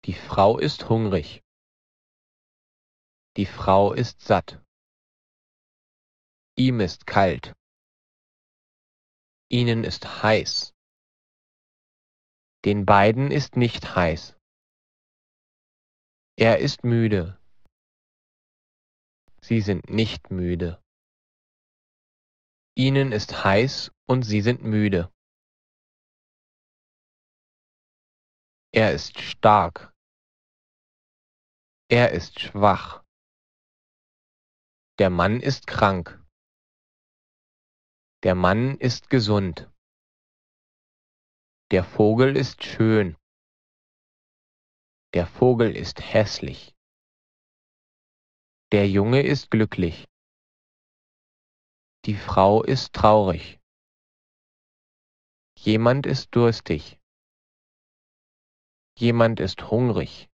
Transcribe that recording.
Die Frau ist hungrig. Die Frau ist satt. Ihm ist kalt. Ihnen ist heiß. Den beiden ist nicht heiß. Er ist müde. Sie sind nicht müde. Ihnen ist heiß und sie sind müde. Er ist stark. Er ist schwach. Der Mann ist krank. Der Mann ist gesund. Der Vogel ist schön. Der Vogel ist hässlich. Der Junge ist glücklich. Die Frau ist traurig. Jemand ist durstig. Jemand ist hungrig.